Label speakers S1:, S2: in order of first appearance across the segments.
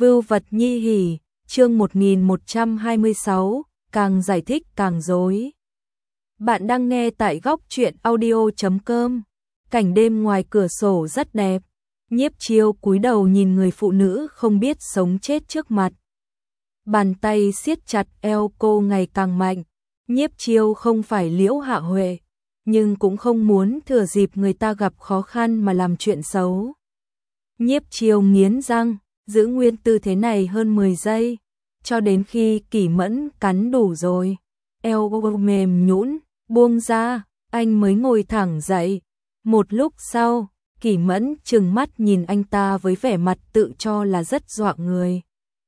S1: Vưu vật nhi hỉ, chương 1126, càng giải thích càng rối. Bạn đang nghe tại góc truyện audio.com. Cảnh đêm ngoài cửa sổ rất đẹp. Nhiếp Chiêu cúi đầu nhìn người phụ nữ không biết sống chết trước mặt. Bàn tay siết chặt eo cô ngày càng mạnh. Nhiếp Chiêu không phải Liễu Hạ Huệ, nhưng cũng không muốn thừa dịp người ta gặp khó khăn mà làm chuyện xấu. Nhiếp Chiêu nghiến răng, giữ nguyên tư thế này hơn 10 giây, cho đến khi Kỷ Mẫn cắn đủ rồi, eo mềm nhũn, buông ra, anh mới ngồi thẳng dậy. Một lúc sau, Kỷ Mẫn trừng mắt nhìn anh ta với vẻ mặt tự cho là rất dọa người.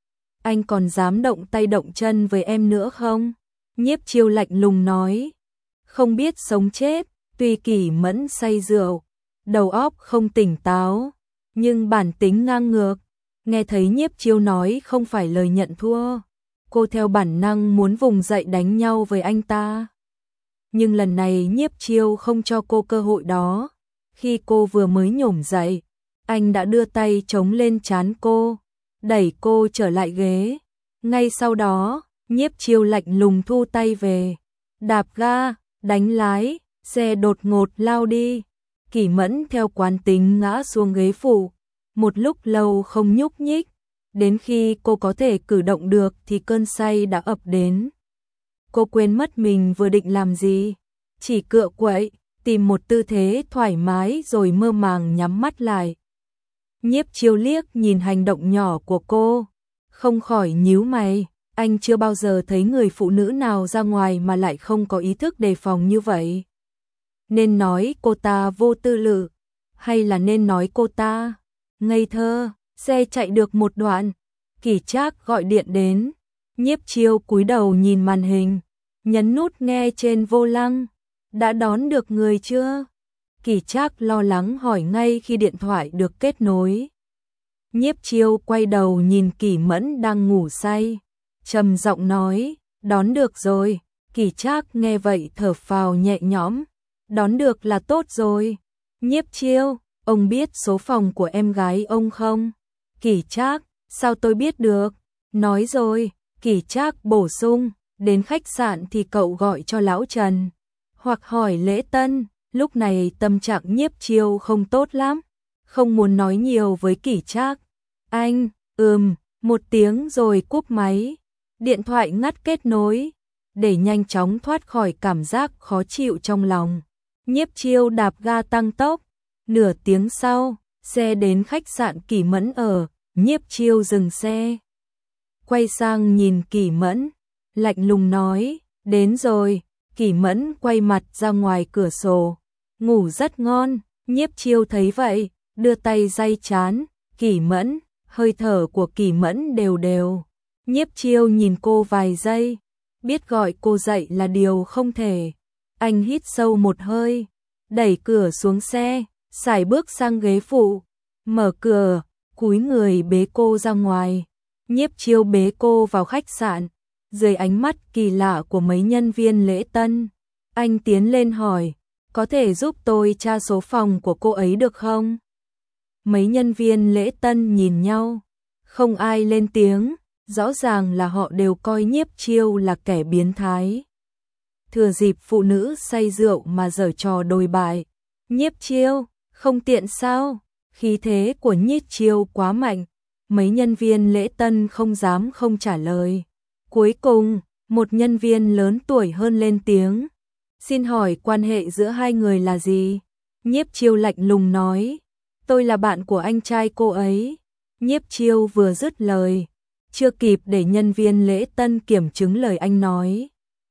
S1: Anh còn dám động tay động chân với em nữa không? Nhiếp Chiêu lạnh lùng nói. Không biết sống chết, tuy Kỷ Mẫn say rượu, đầu óc không tỉnh táo, nhưng bản tính ngang ngược. Nghe thấy Nhiếp Chiêu nói không phải lời nhận thua, cô theo bản năng muốn vùng dậy đánh nhau với anh ta. Nhưng lần này Nhiếp Chiêu không cho cô cơ hội đó. Khi cô vừa mới nhổm dậy, anh đã đưa tay chống lên trán cô, đẩy cô trở lại ghế. Ngay sau đó, Nhiếp Chiêu lạnh lùng thu tay về, đạp ga, đánh lái, xe đột ngột lao đi. Kỷ Mẫn theo quán tính ngã xuống ghế phụ, một lúc lâu không nhúc nhích, đến khi cô có thể cử động được thì cơn say đã ập đến. Cô quên mất mình vừa định làm gì, chỉ cựa quậy, tìm một tư thế thoải mái rồi mơ màng nhắm mắt lại. Nhiếp Chiêu liếc nhìn hành động nhỏ của cô, không khỏi nhíu mày, anh chưa bao giờ thấy người phụ nữ nào ra ngoài mà lại không có ý thức đề phòng như vậy. Nên nói cô ta vô tư lự, hay là nên nói cô ta ngây thơ? Xe chạy được một đoạn, Kỷ Trác gọi điện đến. Nhiếp Chiêu cúi đầu nhìn màn hình, nhấn nút nghe trên vô lăng. Đã đón được người chưa? Kỷ Trác lo lắng hỏi ngay khi điện thoại được kết nối. Nhiếp Chiêu quay đầu nhìn Kỷ Mẫn đang ngủ say, trầm giọng nói, đón được rồi. Kỷ Trác nghe vậy thở phào nhẹ nhõm, đón được là tốt rồi. Nhiếp Chiêu, ông biết số phòng của em gái ông không? Kỷ Trác, sao tôi biết được? Nói rồi. Kỷ Trác bổ sung, đến khách sạn thì cậu gọi cho lão Trần, hoặc hỏi Lễ Tân. Lúc này tâm trạng Nhiếp Chiêu không tốt lắm, không muốn nói nhiều với Kỷ Trác. Anh, một tiếng rồi cúp máy. Điện thoại ngắt kết nối. Để nhanh chóng thoát khỏi cảm giác khó chịu trong lòng, Nhiếp Chiêu đạp ga tăng tốc. Nửa tiếng sau, xe đến khách sạn Kỷ Mẫn ở. Nhiếp Chiêu dừng xe, quay sang nhìn Kỷ Mẫn, lạnh lùng nói, đến rồi. Kỷ Mẫn quay mặt ra ngoài cửa sổ, ngủ rất ngon. Nhiếp Chiêu thấy vậy, đưa tay day trán Kỷ Mẫn, hơi thở của Kỷ Mẫn đều đều. Nhiếp Chiêu nhìn cô vài giây, biết gọi cô dậy là điều không thể. Anh hít sâu một hơi, đẩy cửa xuống xe, sải bước sang ghế phụ, mở cửa, cúi người bế cô ra ngoài. Nhiếp Chiêu bế cô vào khách sạn, dưới ánh mắt kỳ lạ của mấy nhân viên lễ tân. Anh tiến lên hỏi, có thể giúp tôi tra số phòng của cô ấy được không? Mấy nhân viên lễ tân nhìn nhau, không ai lên tiếng, rõ ràng là họ đều coi Nhiếp Chiêu là kẻ biến thái. Thừa dịp phụ nữ say rượu mà giở trò đồi bại. Nhiếp Chiêu, không tiện sao? Khí thế của Nhiếp Chiêu quá mạnh, mấy nhân viên lễ tân không dám không trả lời. Cuối cùng, một nhân viên lớn tuổi hơn lên tiếng. Xin hỏi quan hệ giữa hai người là gì? Nhiếp Chiêu lạnh lùng nói, tôi là bạn của anh trai cô ấy. Nhiếp Chiêu vừa dứt lời, chưa kịp để nhân viên lễ tân kiểm chứng lời anh nói,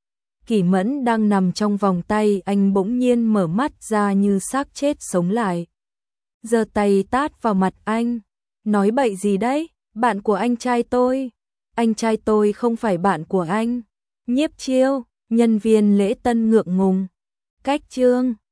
S1: Kỷ Mẫn đang nằm trong vòng tay anh bỗng nhiên mở mắt ra như xác chết sống lại, giơ tay tát vào mặt anh. Nói bậy gì đấy? Bạn của anh trai tôi? Anh trai tôi không phải bạn của anh. Nhiếp Chiêu, nhân viên lễ tân ngượng ngùng. Cách chương